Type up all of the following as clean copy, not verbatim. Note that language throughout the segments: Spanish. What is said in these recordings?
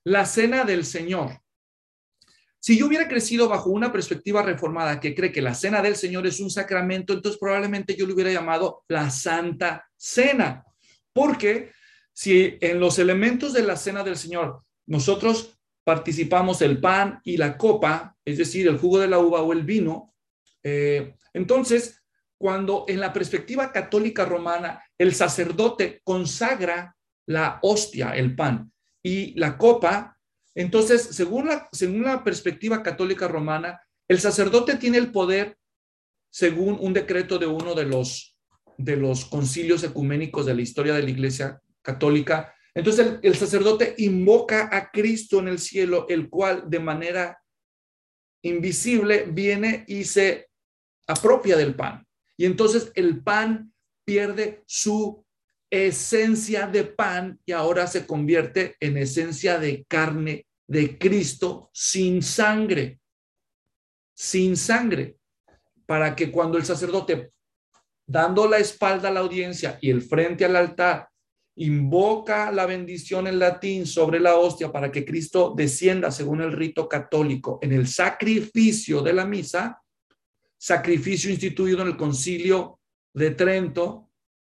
la cena del Señor. Si yo hubiera crecido bajo una perspectiva reformada que cree que la cena del Señor es un sacramento, entonces probablemente yo le hubiera llamado la Santa Cena. Porque si en los elementos de la cena del Señor nosotros participamos el pan y la copa, es decir, el jugo de la uva o el vino, entonces cuando en la perspectiva católica romana el sacerdote consagra la hostia, el pan, y la copa, entonces, según la perspectiva católica romana, el sacerdote tiene el poder, según un decreto de uno de los concilios ecuménicos de la historia de la Iglesia católica. Entonces, el sacerdote invoca a Cristo en el cielo, el cual de manera invisible viene y se apropia del pan. Y entonces el pan pierde su esencia de pan y ahora se convierte en esencia de carne de Cristo sin sangre, para que cuando el sacerdote, dando la espalda a la audiencia y el frente al altar, invoca la bendición en latín sobre la hostia para que Cristo descienda según el rito católico en el sacrificio de la misa, sacrificio instituido en el Concilio de Trento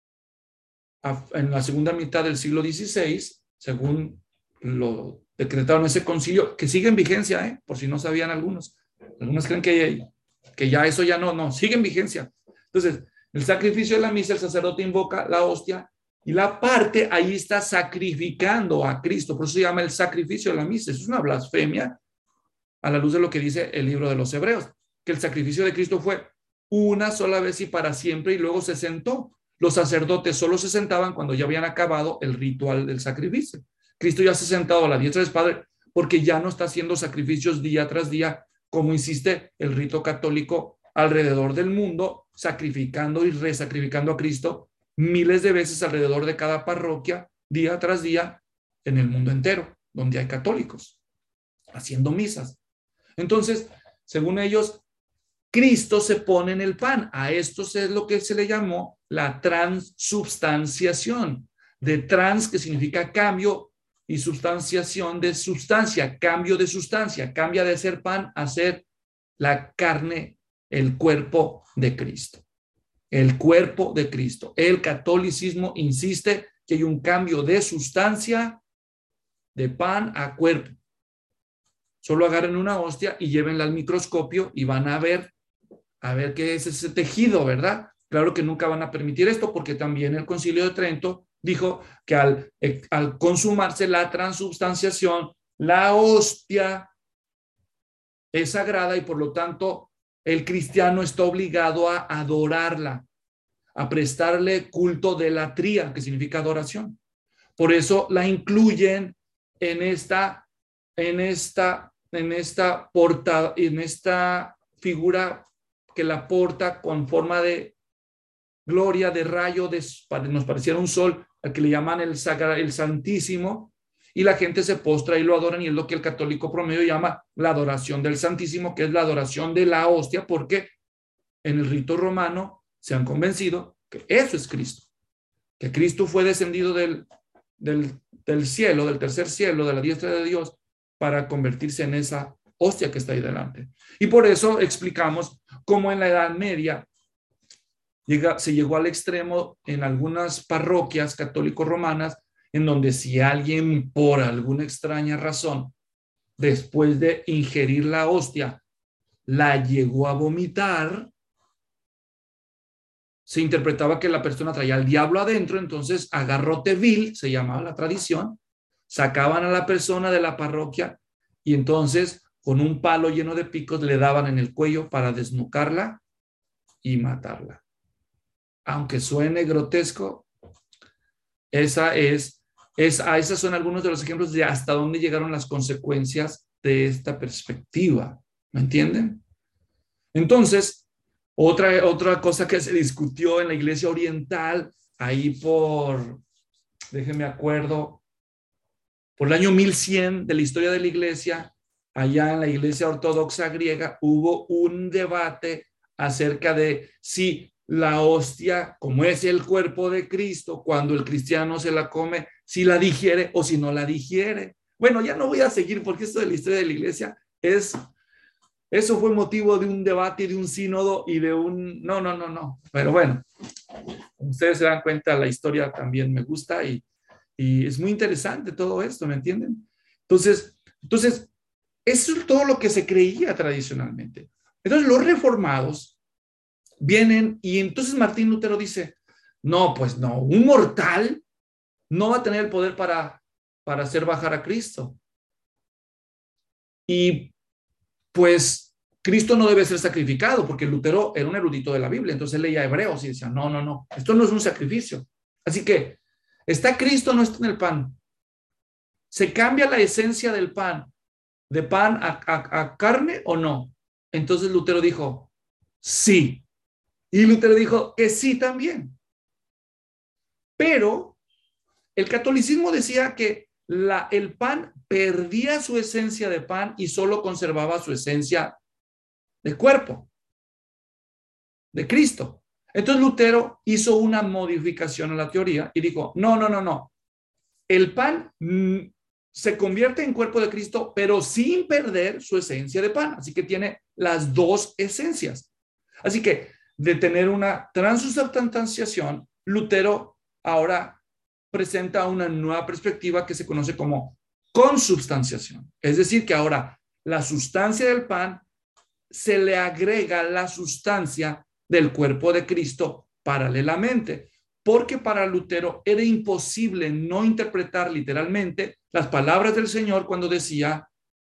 en la segunda mitad del siglo XVI, según lo decretaron ese concilio, que sigue en vigencia, por si no sabían algunos. Algunos creen que ya eso ya no, sigue en vigencia. Entonces, el sacrificio de la misa, el sacerdote invoca la hostia y la parte ahí está sacrificando a Cristo. Por eso se llama el sacrificio de la misa. Eso es una blasfemia a la luz de lo que dice el libro de los Hebreos, que el sacrificio de Cristo fue una sola vez y para siempre y luego se sentó. Los sacerdotes solo se sentaban cuando ya habían acabado el ritual del sacrificio. Cristo ya se ha sentado a la diestra del Padre porque ya no está haciendo sacrificios día tras día, como insiste el rito católico alrededor del mundo, sacrificando y resacrificando a Cristo miles de veces alrededor de cada parroquia, día tras día, en el mundo entero, donde hay católicos, haciendo misas. Entonces, según ellos, Cristo se pone en el pan. A esto es lo que se le llamó la transubstanciación. De trans, que significa cambio, y substanciación de sustancia, cambio de sustancia, cambia de ser pan a ser la carne, el cuerpo de Cristo. El cuerpo de Cristo. El catolicismo insiste que hay un cambio de sustancia de pan a cuerpo. Solo agarren una hostia y llévenla al microscopio y van a ver qué es ese tejido, ¿verdad? Claro que nunca van a permitir esto porque también el Concilio de Trento dijo que al consumarse la transubstanciación, la hostia es sagrada y por lo tanto el cristiano está obligado a adorarla, a prestarle culto de latría, que significa adoración. Por eso la incluyen en esta figura que la porta con forma de gloria, de rayo, nos pareciera un sol, al que le llaman el Santísimo, y la gente se postra y lo adoran, y es lo que el católico promedio llama la adoración del Santísimo, que es la adoración de la hostia, porque en el rito romano se han convencido que eso es Cristo, que Cristo fue descendido del cielo, del tercer cielo, de la diestra de Dios, para convertirse en esa hostia que está ahí delante. Y por eso explicamos cómo en la Edad Media se llegó al extremo en algunas parroquias católico-romanas, en donde si alguien por alguna extraña razón, después de ingerir la hostia, la llegó a vomitar, se interpretaba que la persona traía al diablo adentro, entonces a garrote vil, se llamaba la tradición, sacaban a la persona de la parroquia y entonces con un palo lleno de picos le daban en el cuello para desnucarla y matarla. Aunque suene grotesco, esos son algunos de los ejemplos de hasta dónde llegaron las consecuencias de esta perspectiva. ¿Me entienden? Entonces, otra cosa que se discutió en la iglesia oriental, ahí déjenme acuerdo, por el año 1100 de la historia de la iglesia, allá en la iglesia ortodoxa griega, hubo un debate acerca de si la hostia, como es el cuerpo de Cristo, cuando el cristiano se la come, si la digiere o si no la digiere. Bueno, ya no voy a seguir porque esto de la historia de la iglesia eso fue motivo de un debate, de un sínodo y de un, no. Pero bueno, como ustedes se dan cuenta, la historia también me gusta y es muy interesante todo esto, ¿me entienden? Entonces, eso es todo lo que se creía tradicionalmente. Entonces, los reformados vienen y entonces Martín Lutero dice, no, pues no, un mortal no va a tener el poder para hacer bajar a Cristo. Y pues Cristo no debe ser sacrificado, porque Lutero era un erudito de la Biblia, entonces él leía Hebreos y decía, no, esto no es un sacrificio. Así que, ¿está Cristo o no está en el pan? ¿Se cambia la esencia del pan, de pan a carne o no? Entonces Lutero dijo, sí. Y Lutero dijo que sí también. Pero el catolicismo decía que el pan perdía su esencia de pan y solo conservaba su esencia de cuerpo, de Cristo. Entonces Lutero hizo una modificación a la teoría y dijo, no. El pan se convierte en cuerpo de Cristo, pero sin perder su esencia de pan. Así que tiene las dos esencias. Así que de tener una transustanciación, Lutero ahora presenta una nueva perspectiva que se conoce como consubstanciación. Es decir, que ahora la sustancia del pan se le agrega la sustancia del cuerpo de Cristo paralelamente, porque para Lutero era imposible no interpretar literalmente las palabras del Señor cuando decía,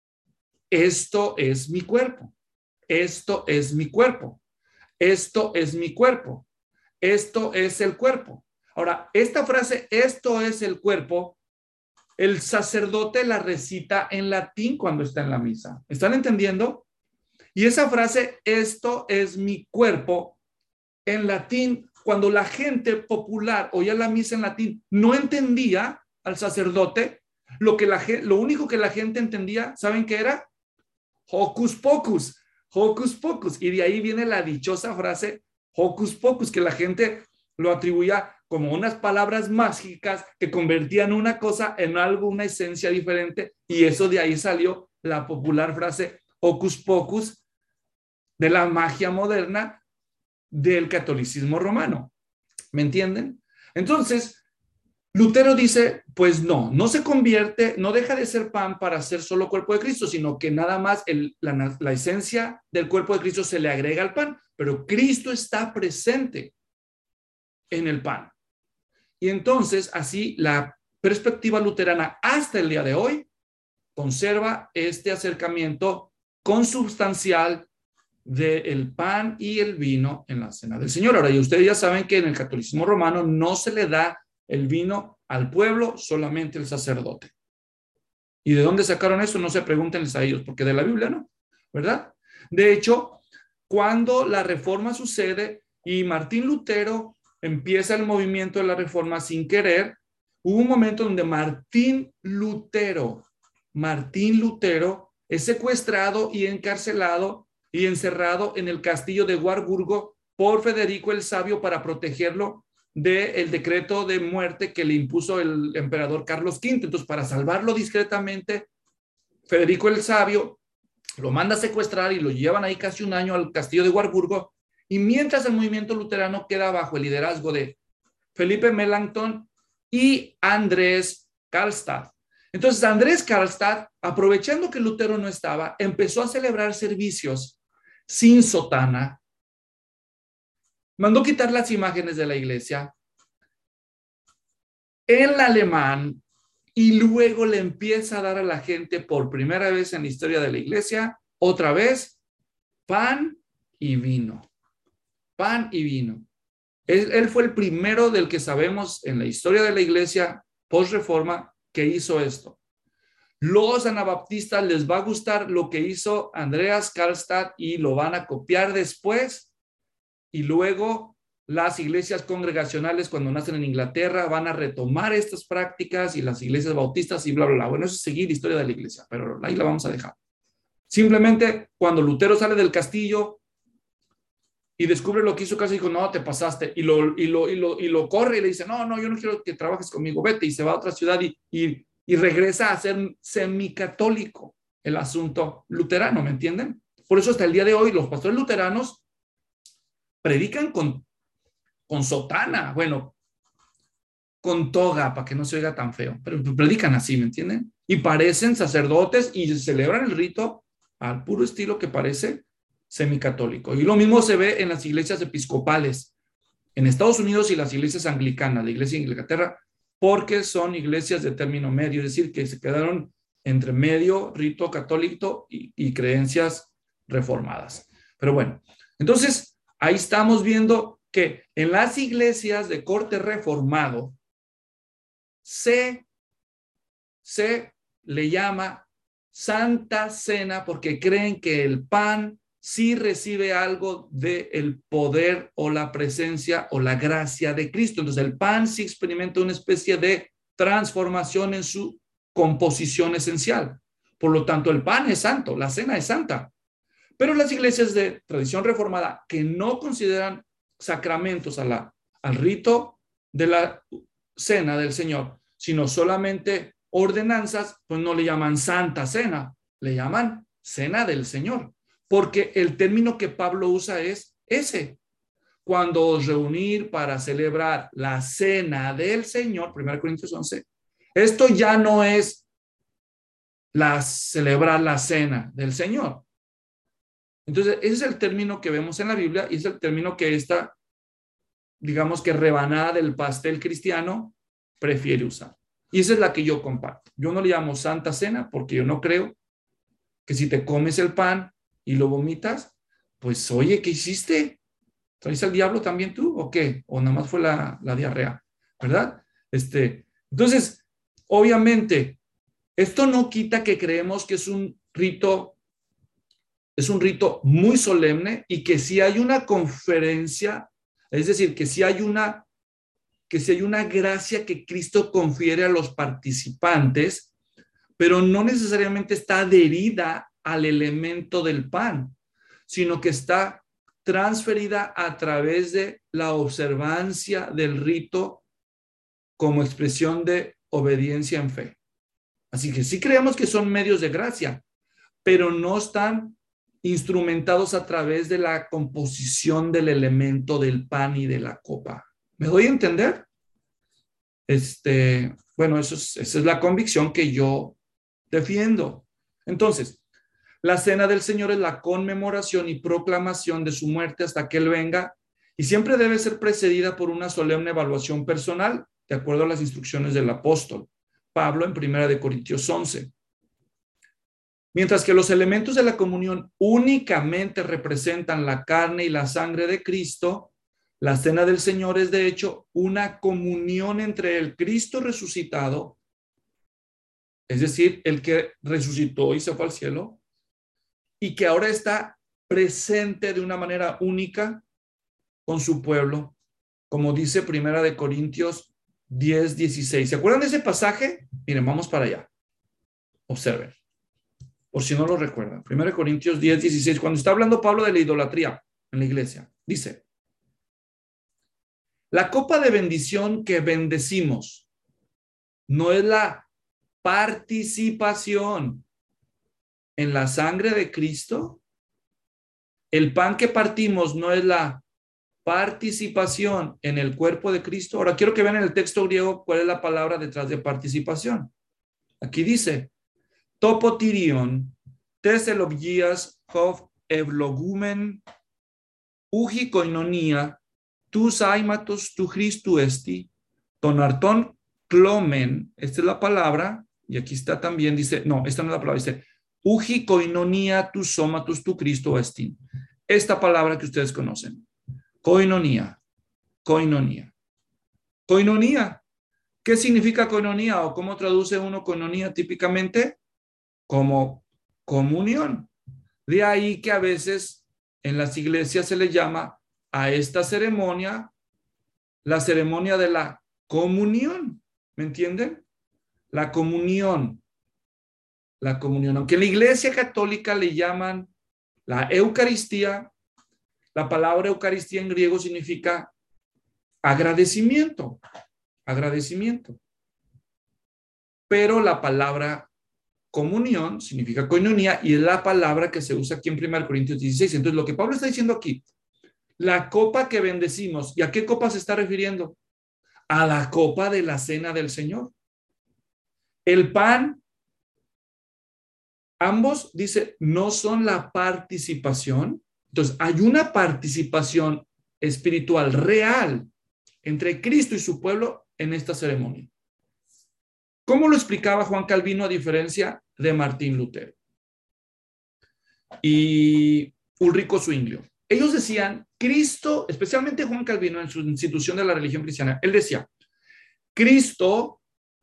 esto es mi cuerpo, esto es mi cuerpo, esto es mi cuerpo, esto es el cuerpo. Ahora, esta frase, esto es el cuerpo, el sacerdote la recita en latín cuando está en la misa. ¿Están entendiendo? Y esa frase, esto es mi cuerpo, en latín, cuando la gente popular oía la misa en latín, no entendía al sacerdote, lo único que la gente entendía, ¿saben qué era? Hocus pocus, hocus pocus. Y de ahí viene la dichosa frase hocus pocus, que la gente lo atribuía como unas palabras mágicas que convertían una cosa en algo, una esencia diferente. Y eso de ahí salió la popular frase hocus pocus de la magia moderna del catolicismo romano. ¿Me entienden? Entonces, Lutero dice, pues no se convierte, no deja de ser pan para ser solo cuerpo de Cristo, sino que nada más la esencia del cuerpo de Cristo se le agrega al pan, pero Cristo está presente en el pan. Y entonces, así, la perspectiva luterana hasta el día de hoy conserva este acercamiento consubstancial del pan y el vino en la cena del Señor. Ahora, y ustedes ya saben que en el catolicismo romano no se le da el vino al pueblo, solamente el sacerdote. ¿Y de dónde sacaron eso? No se pregúntenles a ellos, porque de la Biblia no, ¿verdad? De hecho, cuando la reforma sucede y Martín Lutero empieza el movimiento de la reforma sin querer, hubo un momento donde Martín Lutero es secuestrado y encarcelado y encerrado en el castillo de Warburgo por Federico el Sabio para protegerlo del decreto de muerte que le impuso el emperador Carlos V. Entonces, para salvarlo discretamente, Federico el Sabio lo manda a secuestrar y lo llevan ahí casi un año al castillo de Warburgo. Y mientras el movimiento luterano queda bajo el liderazgo de Felipe Melanchthon y Andrés Karlstadt. Entonces, Andrés Karlstadt, aprovechando que Lutero no estaba, empezó a celebrar servicios sin sotana, mandó quitar las imágenes de la iglesia en alemán y luego le empieza a dar a la gente por primera vez en la historia de la iglesia, otra vez, pan y vino. Pan y vino. Él fue el primero del que sabemos en la historia de la iglesia post-reforma que hizo esto. Los anabaptistas les va a gustar lo que hizo Andreas Karlstadt y lo van a copiar después. Y luego las iglesias congregacionales, cuando nacen en Inglaterra, van a retomar estas prácticas y las iglesias bautistas y bla, bla, bla. Bueno, eso es seguir la historia de la iglesia, pero ahí la vamos a dejar. Simplemente cuando Lutero sale del castillo y descubre lo que hizo Calcio, dijo, no, te pasaste, y lo corre y le dice, no, yo no quiero que trabajes conmigo, vete, y se va a otra ciudad y y regresa a ser semicatólico el asunto luterano, ¿me entienden? Por eso hasta el día de hoy los pastores luteranos predican con sotana, bueno, con toga, para que no se oiga tan feo, pero predican así, ¿me entienden? Y parecen sacerdotes y celebran el rito al puro estilo que parece semicatólico. Y lo mismo se ve en las iglesias episcopales en Estados Unidos y las iglesias anglicanas, la iglesia de Inglaterra, porque son iglesias de término medio, es decir, que se quedaron entre medio rito católico y creencias reformadas. Pero bueno, entonces ahí estamos viendo que en las iglesias de corte reformado se le llama Santa Cena porque creen que el pan sí recibe algo del poder o la presencia o la gracia de Cristo. Entonces el pan sí experimenta una especie de transformación en su composición esencial. Por lo tanto, el pan es santo, la cena es santa. Pero las iglesias de tradición reformada que no consideran sacramentos al rito de la cena del Señor, sino solamente ordenanzas, pues no le llaman Santa Cena, le llaman Cena del Señor, porque el término que Pablo usa es ese. Cuando os reunir para celebrar la cena del Señor, 1 Corintios 11, esto ya no es celebrar la cena del Señor. Entonces, ese es el término que vemos en la Biblia y es el término que esta, digamos que rebanada del pastel cristiano prefiere usar. Y esa es la que yo comparto. Yo no le llamo Santa Cena porque yo no creo que si te comes el pan y lo vomitas, pues oye, ¿qué hiciste? ¿Traes al diablo también tú o qué? ¿O nada más fue la diarrea? ¿Verdad? Entonces, obviamente, esto no quita que creemos que es un rito muy solemne y que si hay una conferencia, es decir, que si hay una gracia que Cristo confiere a los participantes, pero no necesariamente está adherida al elemento del pan, sino que está transferida a través de la observancia del rito como expresión de obediencia en fe. Así que sí creemos que son medios de gracia, pero no están instrumentados a través de la composición del elemento del pan y de la copa. ¿Me doy a entender? Bueno, esa es la convicción que yo defiendo. Entonces, la cena del Señor es la conmemoración y proclamación de su muerte hasta que Él venga y siempre debe ser precedida por una solemne evaluación personal, de acuerdo a las instrucciones del apóstol Pablo en 1 Corintios 11. Mientras que los elementos de la comunión únicamente representan la carne y la sangre de Cristo, la cena del Señor es de hecho una comunión entre el Cristo resucitado, es decir, el que resucitó y se fue al cielo, y que ahora está presente de una manera única con su pueblo, como dice 1 Corintios 10:16. ¿Se acuerdan de ese pasaje? Miren, vamos para allá. Observen, por si no lo recuerdan. 1 Corintios 10:16, cuando está hablando Pablo de la idolatría en la iglesia, dice: la copa de bendición que bendecimos no es la participación en la sangre de Cristo. El pan que partimos no es la participación en el cuerpo de Cristo. Ahora quiero que vean en el texto griego cuál es la palabra detrás de participación. Aquí dice: topotirion, teselogías, hov, evlogumen, uji koinonia, tus aimatos, tu Christu esti, tonarton clomen. Esta es la palabra, y aquí está también, dice, no, esta no es la palabra, dice, uji koinonia, tu somatus, tu Cristo esti. Esta palabra que ustedes conocen, koinonia, koinonia, koinonia. ¿Qué significa koinonia o cómo traduce uno koinonia típicamente? Como comunión. De ahí que a veces en las iglesias se le llama a esta ceremonia la ceremonia de la comunión. ¿Me entienden? La comunión. La comunión. Aunque en la iglesia católica le llaman la Eucaristía, la palabra Eucaristía en griego significa agradecimiento. Agradecimiento. pero la palabra comunión significa koinonia y es la palabra que se usa aquí en 1 Corintios 16. Entonces, lo que Pablo está diciendo aquí, la copa que bendecimos, ¿y a qué copa se está refiriendo? A la copa de la cena del Señor. El pan, ambos, dice, no son la participación. Entonces, hay una participación espiritual real entre Cristo y su pueblo en esta ceremonia. ¿Cómo lo explicaba Juan Calvino a diferencia de Martín Lutero y Ulrico Zwinglio? Ellos decían, Cristo, especialmente Juan Calvino en su institución de la religión cristiana, él decía, Cristo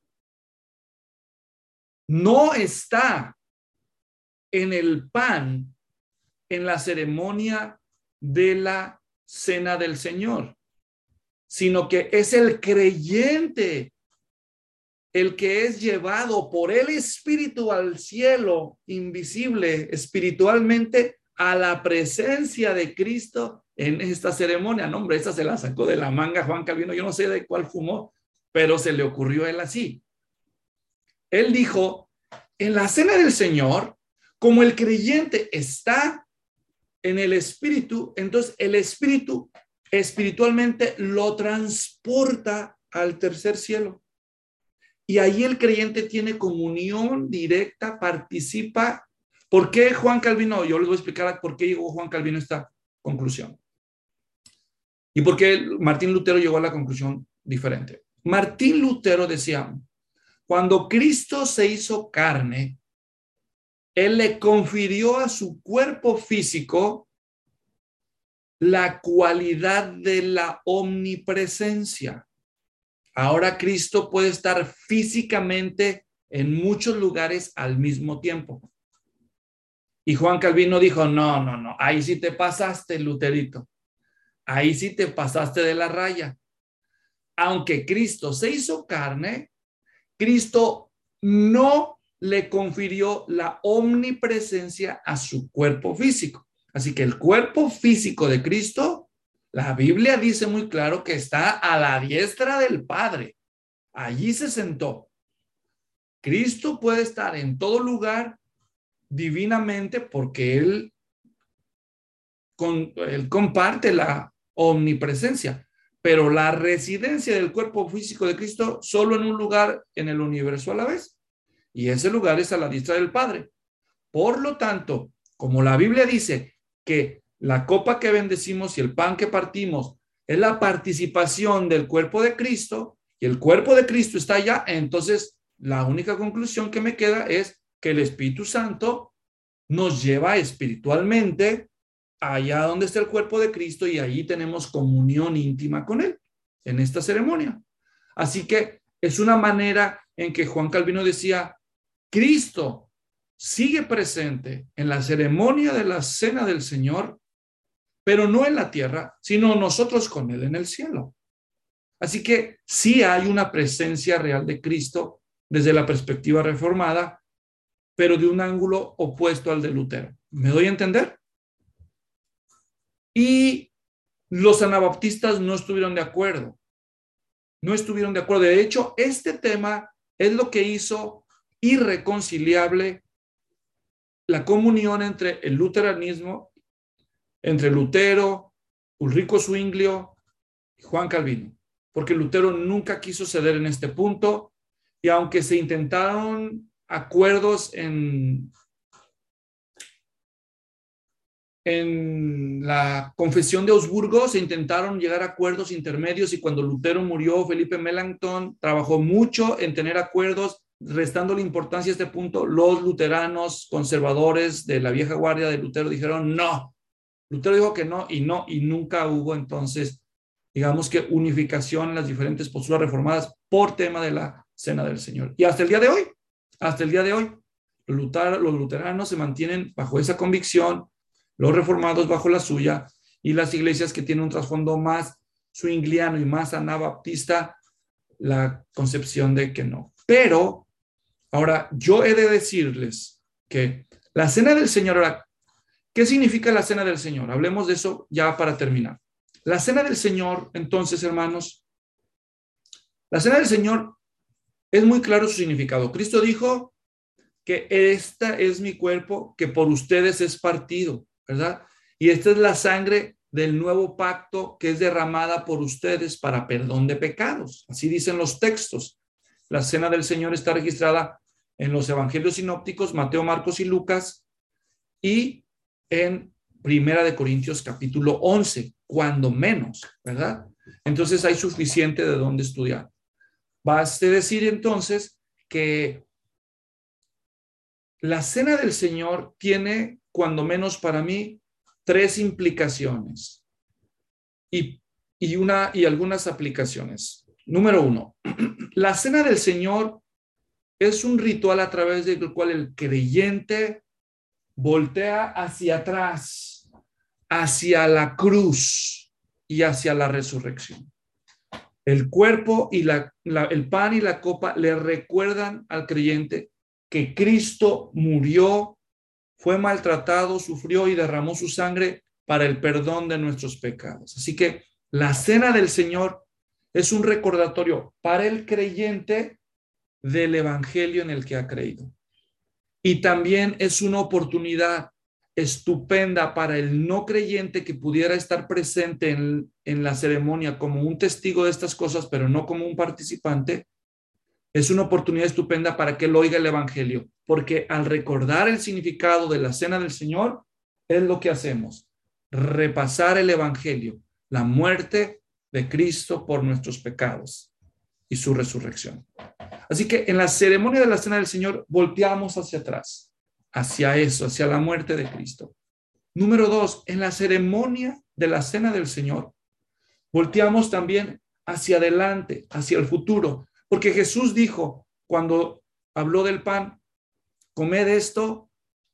no está en el pan en la ceremonia de la cena del Señor, sino que es el creyente el que es llevado por el Espíritu al cielo invisible espiritualmente a la presencia de Cristo en esta ceremonia. No, hombre, esta se la sacó de la manga Juan Calvino. Yo no sé de cuál fumó, pero se le ocurrió a él así. Él dijo, en la cena del Señor, como el creyente está en el Espíritu, entonces el Espíritu espiritualmente lo transporta al tercer cielo. Y ahí el creyente tiene comunión directa, participa. ¿Por qué Juan Calvino? Yo les voy a explicar por qué llegó Juan Calvino a esta conclusión. Y por qué Martín Lutero llegó a la conclusión diferente. Martín Lutero decía, cuando Cristo se hizo carne, Él le confirió a su cuerpo físico la cualidad de la omnipresencia. Ahora Cristo puede estar físicamente en muchos lugares al mismo tiempo. Y Juan Calvino dijo, no, ahí sí te pasaste, Luterito. Ahí sí te pasaste de la raya. Aunque Cristo se hizo carne, Cristo no le confirió la omnipresencia a su cuerpo físico. Así que el cuerpo físico de Cristo, la Biblia dice muy claro que está a la diestra del Padre. Allí se sentó. Cristo puede estar en todo lugar divinamente porque Él comparte la omnipresencia, pero la residencia del cuerpo físico de Cristo solo en un lugar en el universo a la vez. Y ese lugar es a la diestra del Padre. Por lo tanto, como la Biblia dice que la copa que bendecimos y el pan que partimos es la participación del cuerpo de Cristo y el cuerpo de Cristo está allá, entonces la única conclusión que me queda es que el Espíritu Santo nos lleva espiritualmente allá donde está el cuerpo de Cristo y allí tenemos comunión íntima con Él en esta ceremonia. Así que es una manera en que Juan Calvino decía, Cristo sigue presente en la ceremonia de la cena del Señor, pero no en la tierra, sino nosotros con Él en el cielo. Así que sí hay una presencia real de Cristo desde la perspectiva reformada, pero de un ángulo opuesto al de Lutero. ¿Me doy a entender? Y los anabaptistas no estuvieron de acuerdo. No estuvieron de acuerdo. De hecho, este tema es lo que hizo irreconciliable la comunión entre el luteranismo, entre Lutero, Ulrico Zwinglio y Juan Calvino, porque Lutero nunca quiso ceder en este punto y aunque se intentaron acuerdos en la Confesión de Augsburgo, se intentaron llegar a acuerdos intermedios y cuando Lutero murió, Felipe Melanchthon trabajó mucho en tener acuerdos, restando la importancia a este punto. Los luteranos conservadores de la vieja guardia de Lutero dijeron no. Lutero dijo que no, y nunca hubo entonces, digamos que unificación en las diferentes posturas reformadas por tema de la cena del Señor. Y hasta el día de hoy, los luteranos se mantienen bajo esa convicción, los reformados bajo la suya, y las iglesias que tienen un trasfondo más zwingliano y más anabaptista, la concepción de que no. Pero ahora yo he de decirles que la cena del Señor, ahora, ¿qué significa la cena del Señor? Hablemos de eso ya para terminar. La cena del Señor, entonces, hermanos, la cena del Señor Es muy claro su significado. Cristo dijo que esta es mi cuerpo que por ustedes es partido, ¿verdad? Y esta es la sangre del nuevo pacto que es derramada por ustedes para perdón de pecados. Así dicen los textos. La cena del Señor está registrada en los evangelios sinópticos, Mateo, Marcos y Lucas, y en Primera de Corintios capítulo 11, cuando menos, ¿verdad? Entonces hay suficiente de dónde estudiar. Baste decir entonces que la cena del Señor tiene, cuando menos para mí, tres implicaciones y algunas aplicaciones. Número uno, la cena del Señor es un ritual a través del cual el creyente voltea hacia atrás, hacia la cruz y hacia la resurrección. El cuerpo y el pan y la copa le recuerdan al creyente que Cristo murió, fue maltratado, sufrió y derramó su sangre para el perdón de nuestros pecados. Así que la cena del Señor es un recordatorio para el creyente del evangelio en el que ha creído. Y también es una oportunidad estupenda para el no creyente que pudiera estar presente en la ceremonia como un testigo de estas cosas, pero no como un participante. Es una oportunidad estupenda para que él oiga el evangelio, porque al recordar el significado de la cena del Señor, es lo que hacemos, repasar el evangelio, la muerte de Cristo por nuestros pecados y su resurrección. Así que en la ceremonia de la cena del Señor volteamos hacia atrás, hacia eso, hacia la muerte de Cristo. Número dos, en la ceremonia de la cena del Señor, volteamos también hacia adelante, hacia el futuro, porque Jesús dijo cuando habló del pan, comed esto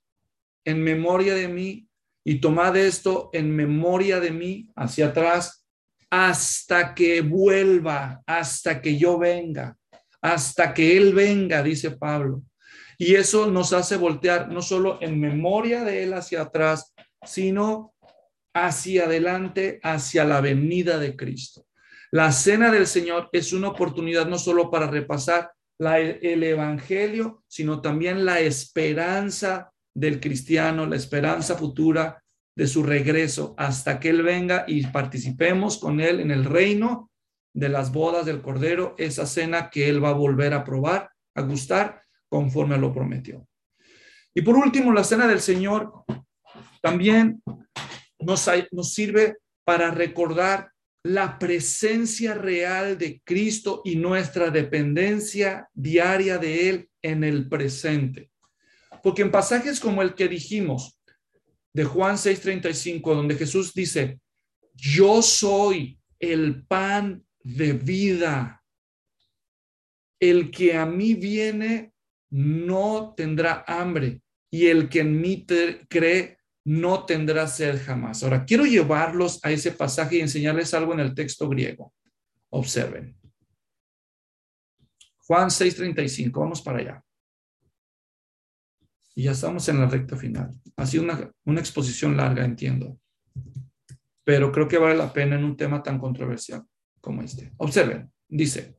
en memoria de mí y tomad esto en memoria de mí, hacia atrás, hasta que vuelva, hasta que yo venga, hasta que Él venga, dice Pablo. Y eso nos hace voltear no solo en memoria de Él hacia atrás, sino hacia adelante, hacia la venida de Cristo. La cena del Señor es una oportunidad no solo para repasar el evangelio, sino también la esperanza del cristiano, la esperanza futura de su regreso hasta que Él venga y participemos con Él en el reino de las bodas del Cordero, esa cena que Él va a volver a probar, a gustar, conforme lo prometió. Y por último, la cena del Señor también nos sirve para recordar la presencia real de Cristo y nuestra dependencia diaria de Él en el presente. Porque en pasajes como el que dijimos de Juan 6:35, donde Jesús dice, yo soy el pan de vida. El que a mí viene no tendrá hambre y el que en mí cree no tendrá sed jamás. Ahora, quiero llevarlos a ese pasaje y enseñarles algo en el texto griego. Observen. Juan 6:35, vamos para allá. Y ya estamos en la recta final. Ha sido una exposición larga, entiendo. Pero creo que vale la pena en un tema tan controversial como este. Observen, dice,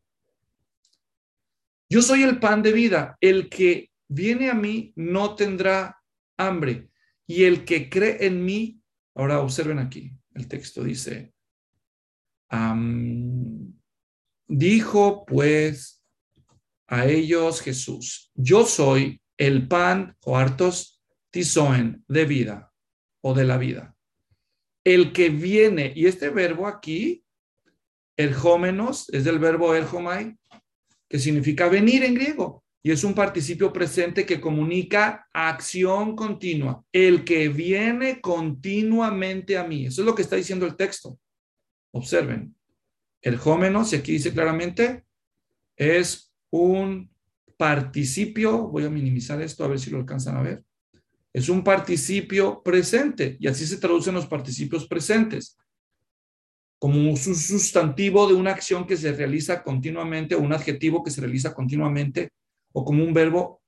yo soy el pan de vida. El que viene a mí no tendrá hambre. Y el que cree en mí, ahora observen aquí, el texto dice, dijo pues a ellos Jesús, yo soy el pan o artos tizoen de vida o de la vida. El que viene, y este verbo aquí, erjómenos, es del verbo erjomai, que significa venir en griego. Y es un participio presente que comunica acción continua. El que viene continuamente a mí. Eso es lo que está diciendo el texto. Observen. Erjómenos, y aquí dice claramente, es un participio. Voy a minimizar esto a ver si lo alcanzan a ver. Es un participio presente. Y así se traducen los participios presentes. Como un sustantivo de una acción que se realiza continuamente, o un adjetivo que se realiza continuamente, o como un verbo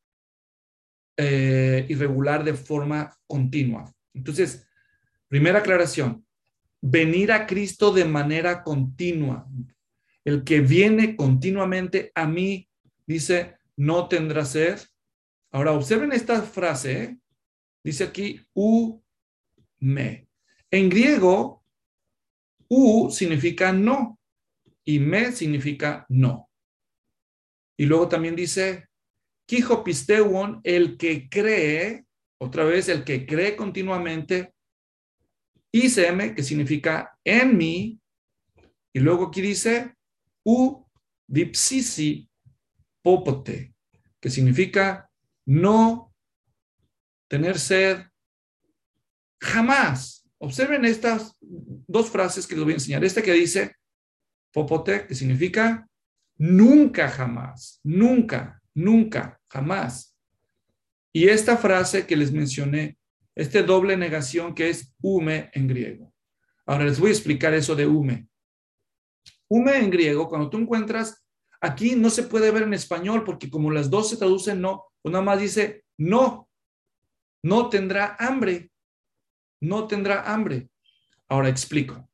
irregular de forma continua. Entonces, primera aclaración, venir a Cristo de manera continua. El que viene continuamente a mí dice, no tendrá sed. Ahora observen esta frase, ¿eh? Dice aquí, me. En griego, significa no y me significa no. Y luego también dice, Kijo pisteuon, el que cree, otra vez, el que cree continuamente, ism, que significa en mí, y luego aquí dice, dipsisi popote, que significa no tener sed jamás. Observen estas dos frases que les voy a enseñar. Esta que dice popote, que significa nunca jamás, nunca, nunca, jamás. Y esta frase que les mencioné, este doble negación que es ume en griego. Ahora les voy a explicar eso de ume. Ume en griego, cuando tú encuentras, aquí no se puede ver en español porque como las dos se traducen no, pues nada más dice no, no tendrá hambre, no tendrá hambre. Ahora explico.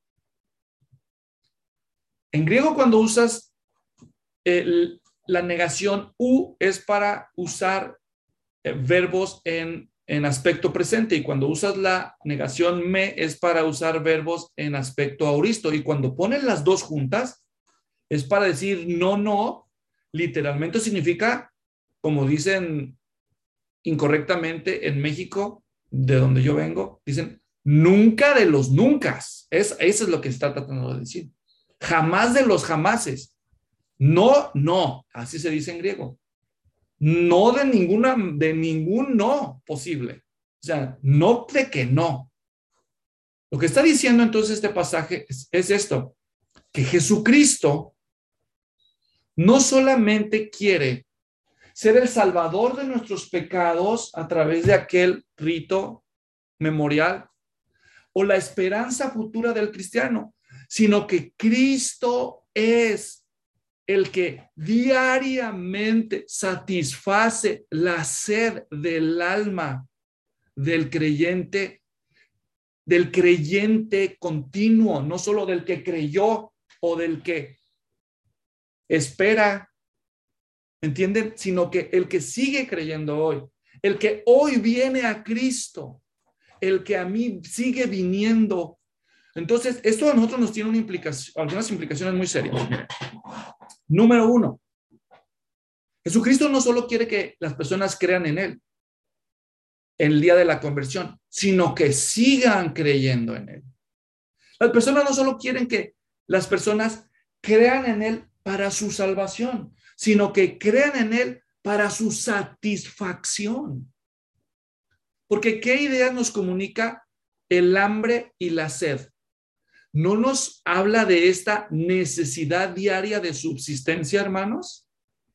En griego cuando usas la negación es para usar verbos en aspecto presente, y cuando usas la negación me es para usar verbos en aspecto auristo, y cuando ponen las dos juntas es para decir no, literalmente significa, como dicen incorrectamente en México, de donde yo vengo, dicen nunca de los nuncas. Eso es lo que está tratando de decir. Jamás de los jamases. No, así se dice en griego. No de ningún no posible. O sea, no de que no. Lo que está diciendo entonces este pasaje es esto, que Jesucristo no solamente quiere ser el salvador de nuestros pecados a través de aquel rito memorial o la esperanza futura del cristiano, sino que Cristo es el que diariamente satisface la sed del alma del creyente continuo, no solo del que creyó o del que espera, ¿entienden? Sino que el que sigue creyendo hoy, el que hoy viene a Cristo, el que a mí sigue viniendo. Entonces, esto a nosotros nos tiene algunas implicaciones muy serias. Número 1, Jesucristo no solo quiere que las personas crean en Él el día de la conversión, sino que sigan creyendo en Él. Las personas no solo quieren que las personas crean en Él para su salvación, sino que crean en Él para su satisfacción. Porque ¿qué idea nos comunica el hambre y la sed? ¿No nos habla de esta necesidad diaria de subsistencia, hermanos?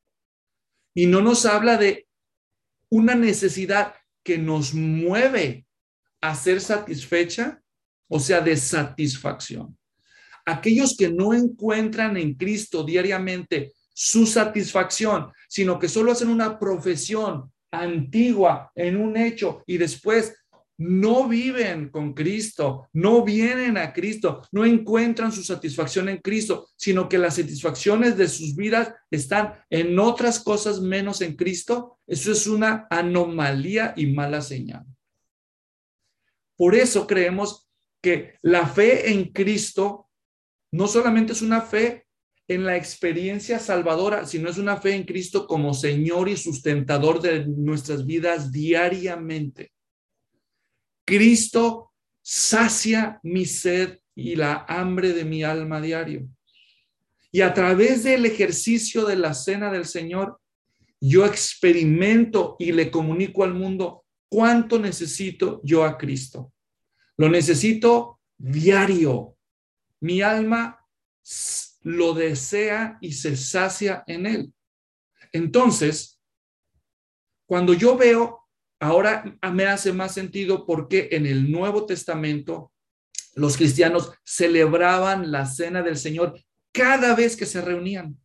Y no nos habla de una necesidad que nos mueve a ser satisfecha, o sea, de satisfacción. Aquellos que no encuentran en Cristo diariamente su satisfacción, sino que solo hacen una profesión antigua en un hecho y después no viven con Cristo, no vienen a Cristo, no encuentran su satisfacción en Cristo, sino que las satisfacciones de sus vidas están en otras cosas menos en Cristo. Eso es una anomalía y mala señal. Por eso creemos que la fe en Cristo no solamente es una fe en la experiencia salvadora, sino es una fe en Cristo como Señor y sustentador de nuestras vidas diariamente. Cristo sacia mi sed y la hambre de mi alma diario. Y a través del ejercicio de la cena del Señor, yo experimento y le comunico al mundo cuánto necesito yo a Cristo. Lo necesito diario. Mi alma lo desea y se sacia en él. Entonces, cuando yo veo, ahora me hace más sentido porque en el Nuevo Testamento los cristianos celebraban la cena del Señor cada vez que se reunían.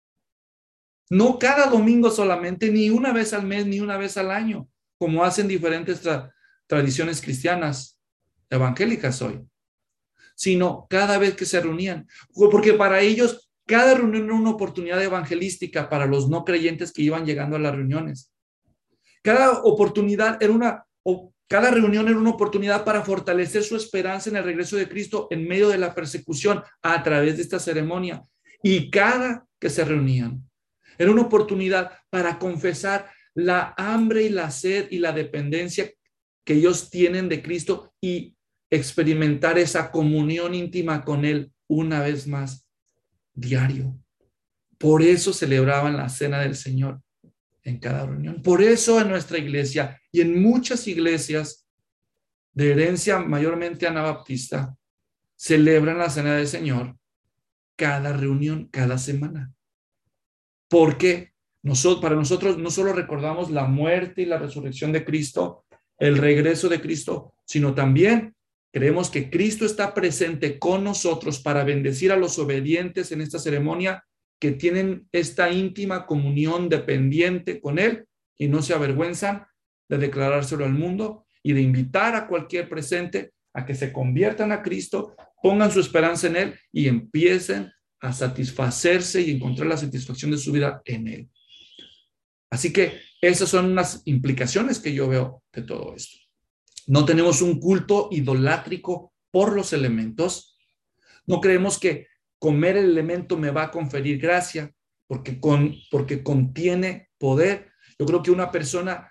No cada domingo solamente, ni una vez al mes, ni una vez al año, como hacen diferentes tradiciones cristianas evangélicas hoy, sino cada vez que se reunían, porque para ellos Cada reunión era una oportunidad evangelística para los no creyentes que iban llegando a las reuniones. Cada oportunidad era cada reunión era una oportunidad para fortalecer su esperanza en el regreso de Cristo en medio de la persecución a través de esta ceremonia. Y cada que se reunían era una oportunidad para confesar la hambre y la sed y la dependencia que ellos tienen de Cristo y experimentar esa comunión íntima con Él una vez más, diario. Por eso celebraban la cena del Señor en cada reunión. Por eso en nuestra iglesia y en muchas iglesias de herencia mayormente anabaptista celebran la cena del Señor cada reunión, cada semana. Porque para nosotros no solo recordamos la muerte y la resurrección de Cristo, el regreso de Cristo, sino también creemos que Cristo está presente con nosotros para bendecir a los obedientes en esta ceremonia que tienen esta íntima comunión dependiente con Él y no se avergüenzan de declarárselo al mundo y de invitar a cualquier presente a que se conviertan a Cristo, pongan su esperanza en Él y empiecen a satisfacerse y encontrar la satisfacción de su vida en Él. Así que esas son unas implicaciones que yo veo de todo esto. No tenemos un culto idolátrico por los elementos. No creemos que comer el elemento me va a conferir gracia porque contiene poder. Yo creo que una persona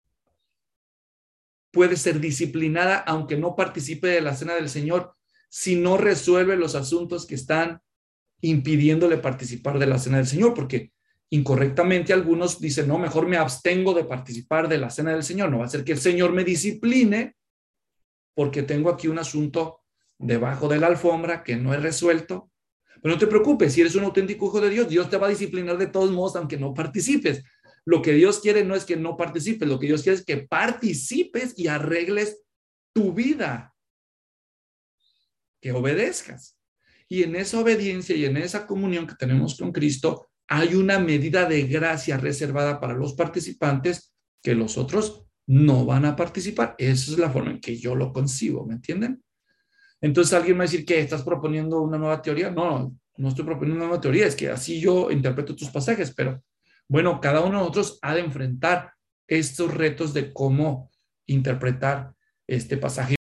puede ser disciplinada aunque no participe de la cena del Señor si no resuelve los asuntos que están impidiéndole participar de la cena del Señor, porque incorrectamente algunos dicen, no, mejor me abstengo de participar de la cena del Señor, no va a ser que el Señor me discipline porque tengo aquí un asunto debajo de la alfombra que no he resuelto. Pero no te preocupes, si eres un auténtico hijo de Dios, Dios te va a disciplinar de todos modos aunque no participes. Lo que Dios quiere no es que no participes, lo que Dios quiere es que participes y arregles tu vida, que obedezcas. Y en esa obediencia y en esa comunión que tenemos con Cristo, hay una medida de gracia reservada para los participantes que los otros no van a participar. Esa es la forma en que yo lo concibo, ¿me entienden? Entonces alguien me va a decir que estás proponiendo una nueva teoría. No, no estoy proponiendo una nueva teoría, es que así yo interpreto tus pasajes, pero bueno, cada uno de nosotros ha de enfrentar estos retos de cómo interpretar este pasaje.